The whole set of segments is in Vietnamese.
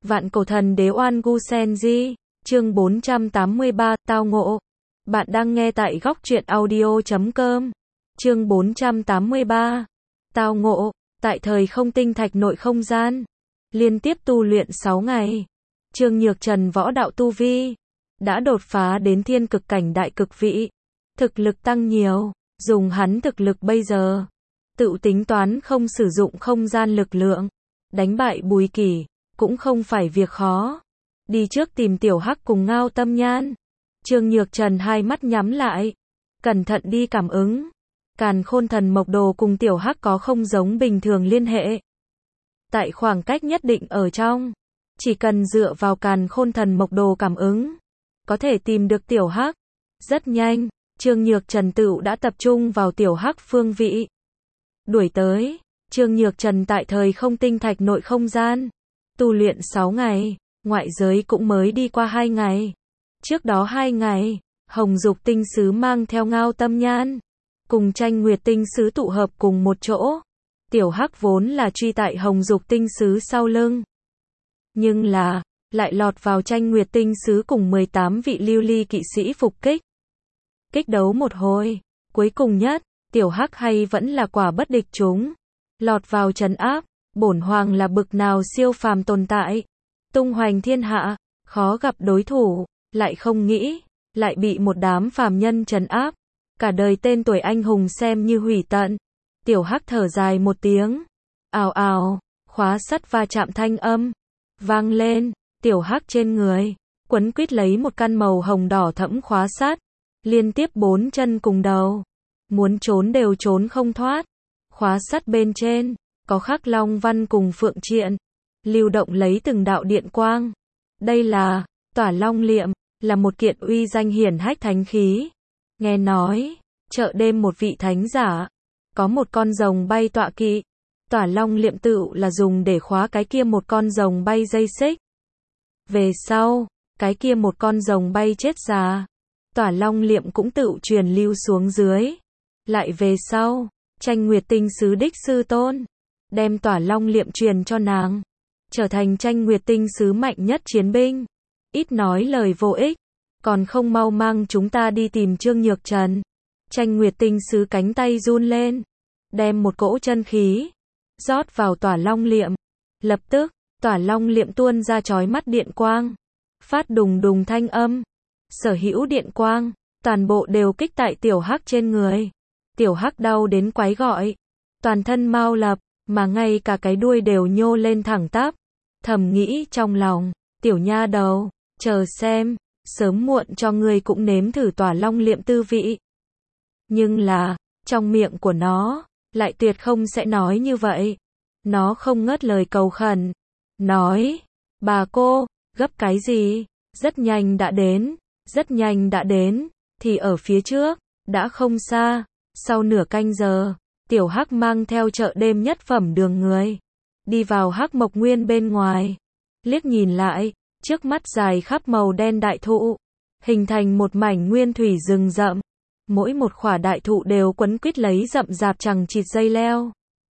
Vạn cổ thần đế Oan Gu Senji, chương 483, tao ngộ. Bạn đang nghe tại góc truyện audio.com. Chương 483, tao ngộ, tại thời không tinh thạch nội không gian. Liên tiếp tu luyện 6 ngày. Trương Nhược Trần võ đạo tu vi đã đột phá đến thiên cực cảnh đại cực vị. Thực lực tăng nhiều, dùng hắn thực lực bây giờ, tự tính toán không sử dụng không gian lực lượng, đánh bại Bùi Kỷ cũng không phải việc khó. Đi trước tìm Tiểu Hắc cùng Ngao Tâm Nhan. Trương Nhược Trần hai mắt nhắm lại, cẩn thận đi cảm ứng. Càn Khôn Thần Mộc Đồ cùng Tiểu Hắc có không giống bình thường liên hệ. Tại khoảng cách nhất định ở trong, chỉ cần dựa vào Càn Khôn Thần Mộc Đồ cảm ứng, có thể tìm được Tiểu Hắc. Rất nhanh, Trương Nhược Trần tựu đã tập trung vào Tiểu Hắc phương vị. Đuổi tới, Trương Nhược Trần tại thời không tinh thạch nội không gian, tu luyện 6 ngày, ngoại giới cũng mới đi qua 2 ngày. Trước đó 2 ngày, Hồng Dục Tinh Sứ mang theo Ngao Tâm Nhan, cùng Tranh Nguyệt Tinh Sứ tụ hợp cùng một chỗ. Tiểu Hắc vốn là truy tại Hồng Dục Tinh Sứ sau lưng, nhưng là, lại lọt vào Tranh Nguyệt Tinh Sứ cùng 18 vị lưu ly kỵ sĩ phục kích. Kích đấu một hồi, cuối cùng nhất, Tiểu Hắc hay vẫn là quả bất địch chúng, lọt vào trấn áp. Bổn hoàng là bực nào siêu phàm tồn tại, tung hoành thiên hạ, khó gặp đối thủ, lại không nghĩ, lại bị một đám phàm nhân trấn áp. Cả đời tên tuổi anh hùng xem như hủy tận. Tiểu Hắc thở dài một tiếng. Ào ào, khóa sắt va chạm thanh âm vang lên. Tiểu Hắc trên người quấn quýt lấy một căn màu hồng đỏ thẫm khóa sắt, liên tiếp 4 chân cùng đầu, muốn trốn đều trốn không thoát. Khóa sắt bên trên có khắc long văn cùng phượng triện, lưu động lấy từng đạo điện quang. Đây là Tỏa Long Liệm, là một kiện uy danh hiển hách thánh khí. Nghe nói, chợ đêm một vị thánh giả, có một con rồng bay tọa kỵ. Tỏa Long Liệm tựu là dùng để khóa cái kia một con rồng bay dây xích. Về sau, cái kia một con rồng bay chết già, Tỏa Long Liệm cũng tựu truyền lưu xuống dưới. Lại về sau, Tranh Nguyệt Tinh Sứ đích sư tôn đem Tỏa Long Liệm truyền cho nàng, trở thành Tranh Nguyệt Tinh Sứ mạnh nhất chiến binh. Ít nói lời vô ích, còn không mau mang chúng ta đi tìm Trương Nhược Trần. Tranh Nguyệt Tinh Sứ cánh tay run lên, đem một cỗ chân khí rót vào Tỏa Long Liệm. Lập tức, Tỏa Long Liệm tuôn ra chói mắt điện quang, phát đùng đùng thanh âm. Sở hữu điện quang, toàn bộ đều kích tại Tiểu Hắc trên người. Tiểu Hắc đau đến quái gọi, toàn thân mau lập, mà ngay cả cái đuôi đều nhô lên thẳng tắp. Thầm nghĩ trong lòng, tiểu nha đầu, chờ xem, sớm muộn cho ngươi cũng nếm thử Tỏa Long Liệm tư vị. Nhưng là, trong miệng của nó, lại tuyệt không sẽ nói như vậy. Nó không ngớt lời cầu khẩn, nói, bà cô, gấp cái gì, rất nhanh đã đến, rất nhanh đã đến, thì ở phía trước, đã không xa. Sau nửa canh giờ, Tiểu Hắc mang theo chợ đêm nhất phẩm đường người, đi vào Hắc Mộc Nguyên bên ngoài. Liếc nhìn lại, trước mắt dài khắp màu đen đại thụ, hình thành một mảnh nguyên thủy rừng rậm. Mỗi một khỏa đại thụ đều quấn quýt lấy rậm rạp chằng chịt dây leo.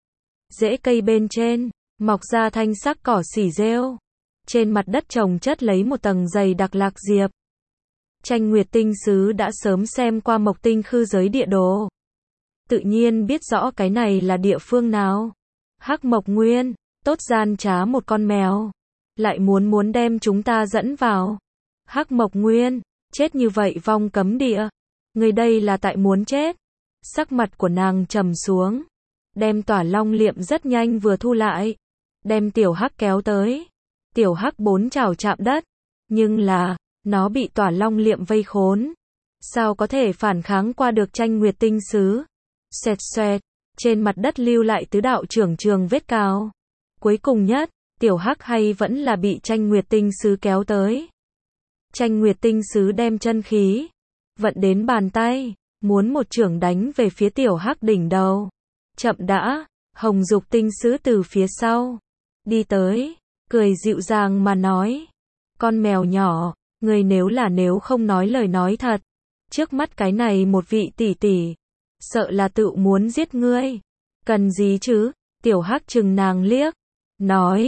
Rễ cây bên trên, mọc ra thanh sắc cỏ xỉ rêu. Trên mặt đất trồng chất lấy một tầng dày đặc lạc diệp. Tranh Nguyệt Tinh Sứ đã sớm xem qua Mộc Tinh Khư giới địa đồ, tự nhiên biết rõ cái này là địa phương nào. Hắc Mộc Nguyên, tốt gian trá một con mèo, lại muốn đem chúng ta dẫn vào Hắc Mộc Nguyên, chết như vậy vong cấm địa, người đây là tại muốn chết. Sắc mặt của nàng trầm xuống, đem Tỏa Long Liệm rất nhanh vừa thu lại, đem Tiểu Hắc kéo tới. Tiểu Hắc 4 chảo chạm đất, nhưng là, nó bị Tỏa Long Liệm vây khốn, sao có thể phản kháng qua được Tranh Nguyệt Tinh Sứ. Xoẹt xoẹt, trên mặt đất lưu lại tứ đạo trường vết cào. Cuối cùng nhất, Tiểu Hắc hay vẫn là bị Tranh Nguyệt Tinh Sứ kéo tới. Tranh Nguyệt Tinh Sứ đem chân khí vận đến bàn tay, muốn một chưởng đánh về phía Tiểu Hắc đỉnh đầu. Chậm đã, Hồng Dục Tinh Sứ từ phía sau đi tới, cười dịu dàng mà nói, con mèo nhỏ, người nếu không nói lời nói thật, trước mắt cái này một vị tỷ tỷ, sợ là tự muốn giết ngươi. Cần gì chứ? Tiểu Hắc chừng nàng liếc, nói,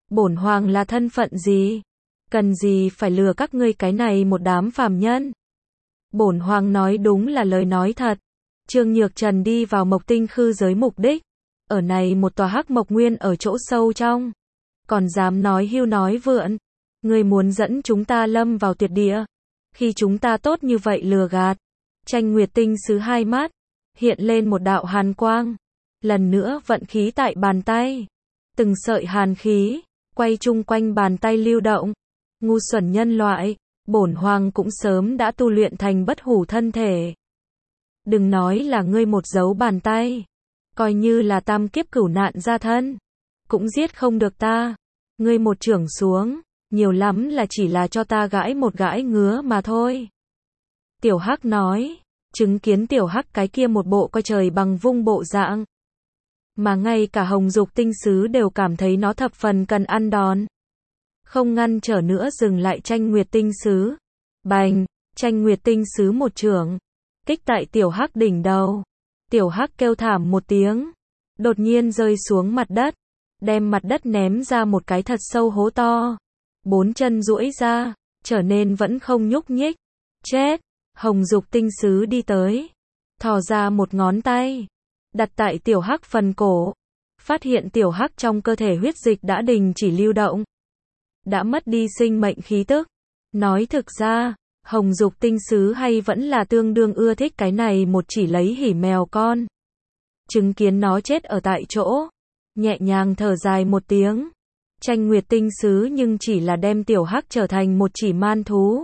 Bổn hoàng là thân phận gì? Cần gì phải lừa các ngươi cái này một đám phàm nhân? Bổn hoàng nói đúng là lời nói thật. Trương Nhược Trần đi vào Mộc Tinh Khư giới mục đích. Ở này một tòa hắc mộc nguyên ở chỗ sâu trong. Còn dám nói hưu nói vượn. Ngươi muốn dẫn chúng ta lâm vào tuyệt địa. Khi chúng ta tốt như vậy lừa gạt. Tranh Nguyệt Tinh Sứ hai mắt. Hiện lên một đạo hàn quang. Lần nữa vận khí tại bàn tay. Từng sợi hàn khí. Quay chung quanh bàn tay lưu động. Ngu xuẩn nhân loại. Bổn hoàng cũng sớm đã tu luyện thành bất hủ thân thể. Đừng nói là ngươi một dấu bàn tay. Coi như là tam kiếp cửu nạn ra thân. Cũng giết không được ta. Ngươi một chưởng xuống. Nhiều lắm là chỉ là cho ta gãi một gãi ngứa mà thôi. Tiểu Hắc nói. Chứng kiến Tiểu Hắc cái kia một bộ coi trời bằng vung bộ dạng. Mà ngay cả Hồng Dục Tinh Sứ đều cảm thấy nó thập phần cần ăn đòn. Không ngăn trở nữa dừng lại Tranh Nguyệt Tinh Sứ. Bành, Tranh Nguyệt Tinh Sứ một chưởng. Kích tại Tiểu Hắc đỉnh đầu. Tiểu Hắc kêu thảm một tiếng. Đột nhiên rơi xuống mặt đất. Đem mặt đất ném ra một cái thật sâu hố to. Bốn chân duỗi ra. Trở nên vẫn không nhúc nhích. Chết. Hồng Dục Tinh Sứ đi tới. Thò ra một ngón tay. Đặt tại Tiểu Hắc phần cổ. Phát hiện Tiểu Hắc trong cơ thể huyết dịch đã đình chỉ lưu động. Đã mất đi sinh mệnh khí tức. Nói thực ra, Hồng Dục Tinh Sứ hay vẫn là tương đương ưa thích cái này một chỉ lấy hỉ mèo con. Chứng kiến nó chết ở tại chỗ. Nhẹ nhàng thở dài một tiếng. Tranh Nguyệt Tinh Sứ nhưng chỉ là đem Tiểu Hắc trở thành một chỉ man thú.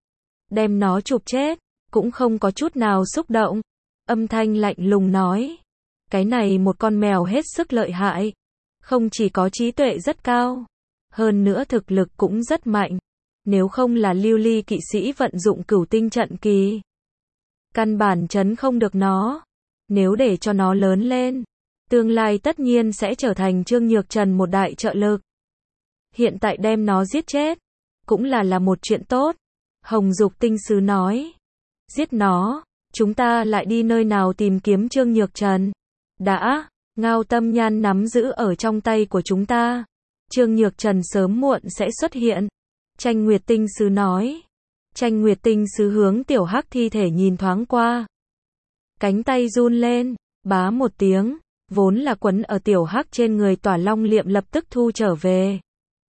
Đem nó chụp chết. Cũng không có chút nào xúc động. Âm thanh lạnh lùng nói. Cái này một con mèo hết sức lợi hại. Không chỉ có trí tuệ rất cao. Hơn nữa thực lực cũng rất mạnh. Nếu không là lưu ly kỵ sĩ vận dụng cửu tinh trận kỳ. Căn bản trấn không được nó. Nếu để cho nó lớn lên. Tương lai tất nhiên sẽ trở thành Trương Nhược Trần một đại trợ lực. Hiện tại đem nó giết chết. Cũng là một chuyện tốt. Hồng Dục Tinh Sứ nói. Giết nó. Chúng ta lại đi nơi nào tìm kiếm Trương Nhược Trần. Đã. Ngao Tâm Nhan nắm giữ ở trong tay của chúng ta. Trương Nhược Trần sớm muộn sẽ xuất hiện. Tranh Nguyệt Tinh Sứ nói. Tranh Nguyệt Tinh Sứ hướng Tiểu Hắc thi thể nhìn thoáng qua. Cánh tay run lên. Bá một tiếng. Vốn là quấn ở Tiểu Hắc trên người tỏa long liệm lập tức thu trở về.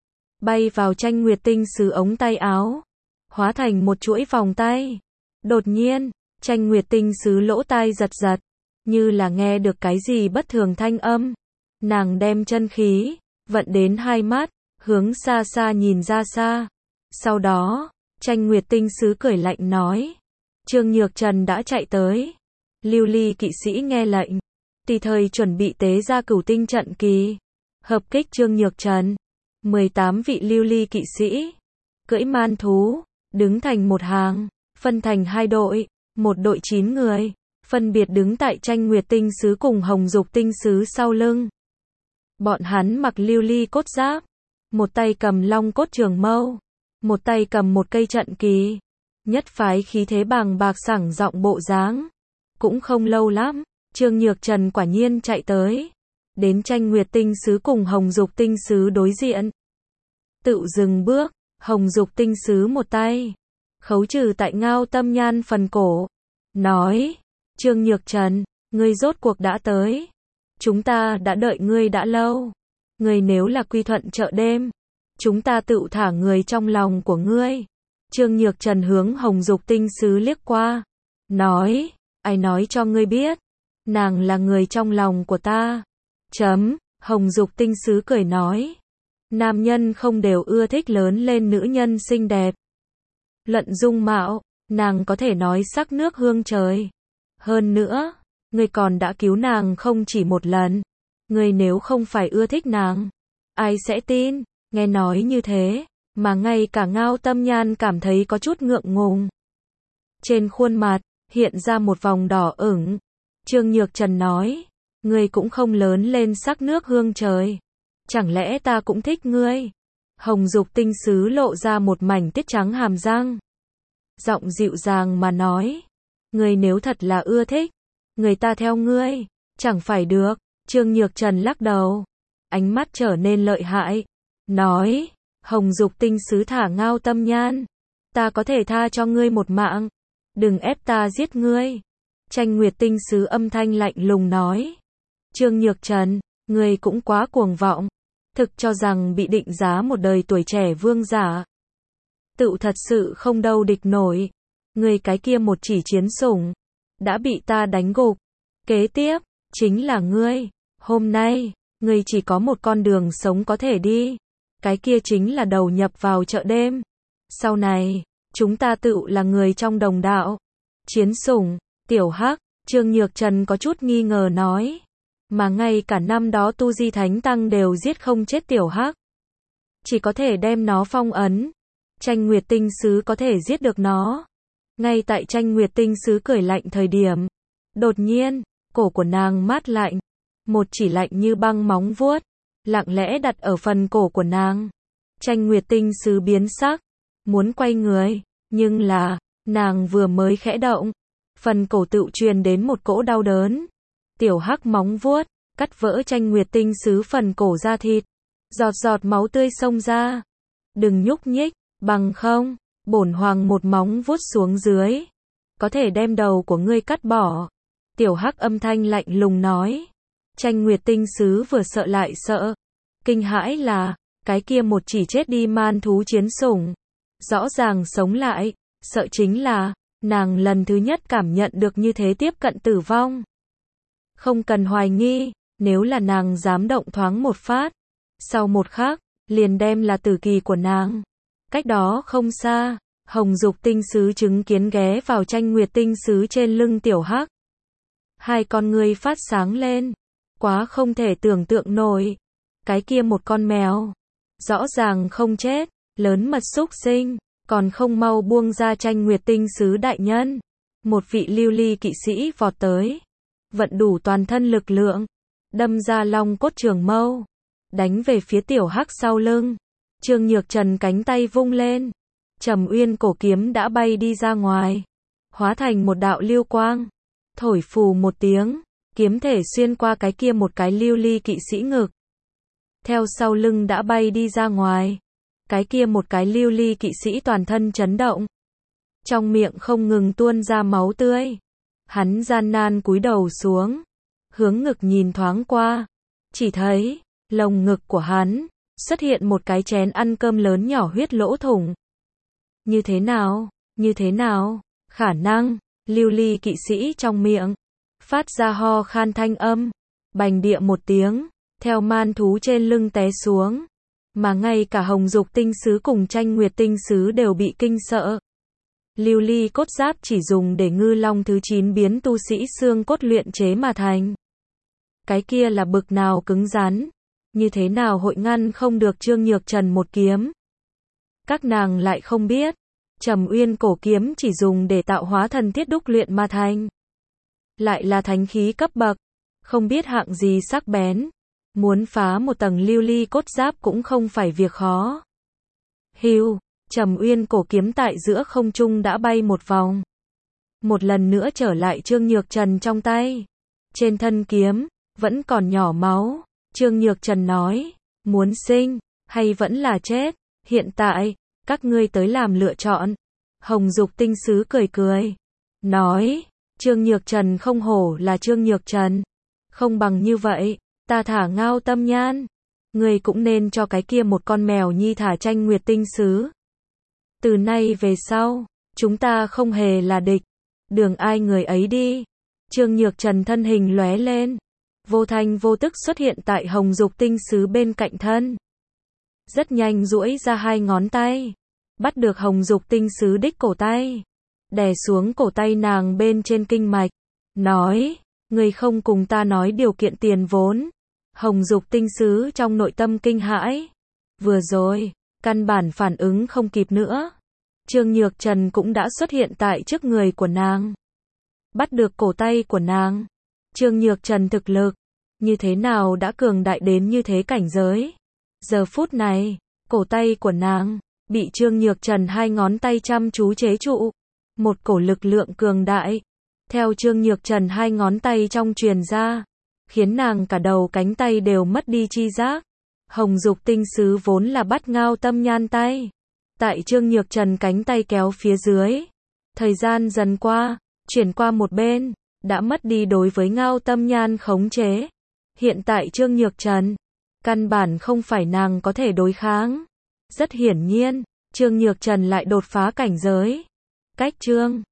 Bay vào Tranh Nguyệt Tinh Sứ ống tay áo. Hóa thành một chuỗi vòng tay. Đột nhiên, Tranh Nguyệt Tinh Sứ lỗ tai giật giật. Như là nghe được cái gì bất thường thanh âm. Nàng đem chân khí. Vận đến hai mắt. Hướng xa xa nhìn ra xa. Sau đó, Tranh Nguyệt Tinh Sứ cười lạnh nói. Trương Nhược Trần đã chạy tới. Lưu ly kỵ sĩ nghe lệnh. Tùy thời chuẩn bị tế ra cửu tinh trận kỳ. Hợp kích Trương Nhược Trần. 18 vị lưu ly kỵ sĩ. Cưỡi man thú. Đứng thành một hàng. Phân thành hai đội. Một đội 9 người. Phân biệt đứng tại Tranh Nguyệt Tinh Sứ cùng Hồng Dục Tinh Sứ sau lưng. Bọn hắn mặc lưu ly cốt giáp. Một tay cầm long cốt trường mâu. Một tay cầm một cây trận kỳ. Nhất phái khí thế bàng bạc sảng giọng bộ dáng. Cũng không lâu lắm. Trương Nhược Trần quả nhiên chạy tới. Đến Tranh Nguyệt Tinh Sứ cùng Hồng Dục Tinh Sứ đối diện. Tự dừng bước. Hồng Dục Tinh Sứ một tay. Khấu trừ tại Ngao Tâm Nhan phần cổ. Nói. Trương Nhược Trần. Ngươi rốt cuộc đã tới. Chúng ta đã đợi ngươi đã lâu. Ngươi nếu là quy thuận chợ đêm. Chúng ta tự thả người trong lòng của ngươi. Trương Nhược Trần hướng Hồng Dục Tinh Sứ liếc qua. Nói. Ai nói cho ngươi biết. Nàng là người trong lòng của ta. Hồng Dục Tinh Sứ cười nói. Nam nhân không đều ưa thích lớn lên nữ nhân xinh đẹp. Luận dung mạo. Nàng có thể nói sắc nước hương trời. Hơn nữa. Ngươi còn đã cứu nàng không chỉ một lần. Ngươi nếu không phải ưa thích nàng. Ai sẽ tin. Nghe nói như thế. Mà ngay cả Ngao Tâm Nhan cảm thấy có chút ngượng ngùng. Trên khuôn mặt. Hiện ra một vòng đỏ ửng. Trương Nhược Trần nói. Ngươi cũng không lớn lên sắc nước hương trời. Chẳng lẽ ta cũng thích ngươi. Hồng Dục Tinh Sứ lộ ra một mảnh tiết trắng hàm răng. Giọng dịu dàng mà nói. Ngươi nếu thật là ưa thích. Người ta theo ngươi. Chẳng phải được. Trương Nhược Trần lắc đầu. Ánh mắt trở nên lợi hại. nói, Hồng Dục tinh sứ thả Ngao Tâm Nhan, ta có thể tha cho ngươi một mạng, đừng ép ta giết ngươi. Tranh Nguyệt tinh sứ âm thanh lạnh lùng nói, Trương Nhược Trần, ngươi cũng quá cuồng vọng, thực cho rằng bị định giá một đời tuổi trẻ vương giả. Tự thật sự không đâu địch nổi, ngươi cái kia một chỉ chiến sủng, đã bị ta đánh gục, kế tiếp, chính là ngươi, hôm nay, ngươi chỉ có một con đường sống có thể đi, cái kia chính là đầu nhập vào chợ đêm. Sau này, chúng ta tự là người trong đồng đạo. Chiến sủng, tiểu hắc, Trương Nhược Trần có chút nghi ngờ nói. Mà ngay cả năm đó Tu Di Thánh Tăng đều giết không chết tiểu hắc. Chỉ có thể đem nó phong ấn. Tranh Nguyệt tinh sứ có thể giết được nó. Ngay tại Tranh Nguyệt tinh sứ cười lạnh thời điểm. Đột nhiên, cổ của nàng mát lạnh. Một chỉ lạnh như băng móng vuốt, lặng lẽ đặt ở phần cổ của nàng. Tranh Nguyệt tinh sứ biến sắc, muốn quay người, nhưng là, nàng vừa mới khẽ động, phần cổ tự truyền đến một cỗ đau đớn. Tiểu hắc móng vuốt, cắt vỡ Tranh Nguyệt tinh sứ phần cổ da thịt, giọt giọt máu tươi xông ra. Đừng nhúc nhích, bằng không, bổn hoàng một móng vuốt xuống dưới, có thể đem đầu của ngươi cắt bỏ. Tiểu hắc âm thanh lạnh lùng nói. Tranh Nguyệt tinh sứ vừa sợ lại sợ. Kinh hãi là, cái kia một chỉ chết đi man thú chiến sủng. Rõ ràng sống lại, sợ chính là, nàng lần thứ nhất cảm nhận được như thế tiếp cận tử vong. Không cần hoài nghi, nếu là nàng dám động thoáng một phát, sau một khắc, liền đem là tử kỳ của nàng. Cách đó không xa, Hồng Dục tinh sứ chứng kiến ghé vào Tranh Nguyệt tinh sứ trên lưng tiểu hắc. Hai con ngươi phát sáng lên, quá không thể tưởng tượng nổi. Cái kia một con mèo, rõ ràng không chết, lớn mật xúc sinh, còn không mau buông ra Tranh Nguyệt tinh sứ đại nhân. Một vị lưu ly kỵ sĩ vọt tới, vận đủ toàn thân lực lượng, đâm ra long cốt trường mâu, đánh về phía tiểu hắc sau lưng. Trương Nhược Trần cánh tay vung lên, Trầm Uyên cổ kiếm đã bay đi ra ngoài, hóa thành một đạo lưu quang, thổi phù một tiếng, kiếm thể xuyên qua cái kia một cái lưu ly kỵ sĩ ngực. Theo sau lưng đã bay đi ra ngoài, cái kia một cái lưu ly kỵ sĩ toàn thân chấn động, trong miệng không ngừng tuôn ra máu tươi. Hắn gian nan cúi đầu xuống, hướng ngực nhìn thoáng qua, chỉ thấy, lồng ngực của hắn, xuất hiện một cái chén ăn cơm lớn nhỏ huyết lỗ thủng. Như thế nào, khả năng, lưu ly kỵ sĩ trong miệng, phát ra ho khan thanh âm, bành địa một tiếng, theo man thú trên lưng té xuống. Mà ngay cả Hồng Dục tinh sứ cùng Tranh Nguyệt tinh sứ đều bị kinh sợ. Lưu ly cốt giáp chỉ dùng để ngư long thứ 9 biến tu sĩ xương cốt luyện chế mà thành. Cái kia là bực nào cứng rắn, như thế nào hội ngăn không được Trương Nhược Trần một kiếm. Các nàng lại không biết, Trầm Uyên cổ kiếm chỉ dùng để tạo hóa thần thiết đúc luyện mà thành. Lại là thánh khí cấp bậc, không biết hạng gì sắc bén. Muốn phá một tầng lưu ly cốt giáp cũng không phải việc khó. Hưu, Trầm Uyên cổ kiếm tại giữa không trung đã bay một vòng. Một lần nữa trở lại Trương Nhược Trần trong tay. Trên thân kiếm, vẫn còn nhỏ máu. Trương Nhược Trần nói, muốn sinh, hay vẫn là chết, hiện tại, các ngươi tới làm lựa chọn. Hồng Dục tinh sứ cười cười, nói, Trương Nhược Trần không hổ là Trương Nhược Trần. Không bằng như vậy, ta thả Ngao Tâm Nhan. Ngươi cũng nên cho cái kia một con mèo nhi thả Tranh Nguyệt tinh sứ. Từ nay về sau, chúng ta không hề là địch. Đường ai người ấy đi. Trương Nhược Trần thân hình lóe lên, vô thanh vô tức xuất hiện tại Hồng Dục tinh sứ bên cạnh thân. Rất nhanh duỗi ra hai ngón tay, bắt được Hồng Dục tinh sứ đích cổ tay, đè xuống cổ tay nàng bên trên kinh mạch, nói, ngươi không cùng ta nói điều kiện tiền vốn. Hồng Dục tinh sứ trong nội tâm kinh hãi. Vừa rồi, căn bản phản ứng không kịp nữa. Trương Nhược Trần cũng đã xuất hiện tại trước người của nàng, bắt được cổ tay của nàng. Trương Nhược Trần thực lực, như thế nào đã cường đại đến như thế cảnh giới. Giờ phút này, cổ tay của nàng, bị Trương Nhược Trần hai ngón tay chăm chú chế trụ. Một cổ lực lượng cường đại, theo Trương Nhược Trần hai ngón tay trong truyền ra, khiến nàng cả đầu cánh tay đều mất đi chi giác. Hồng Dục tinh sứ vốn là bắt Ngao Tâm Nhan tay. Tại Trương Nhược Trần cánh tay kéo phía dưới. Thời gian dần qua, chuyển qua một bên, đã mất đi đối với Ngao Tâm Nhan khống chế. Hiện tại Trương Nhược Trần, căn bản không phải nàng có thể đối kháng. Rất hiển nhiên, Trương Nhược Trần lại đột phá cảnh giới. Cách Trương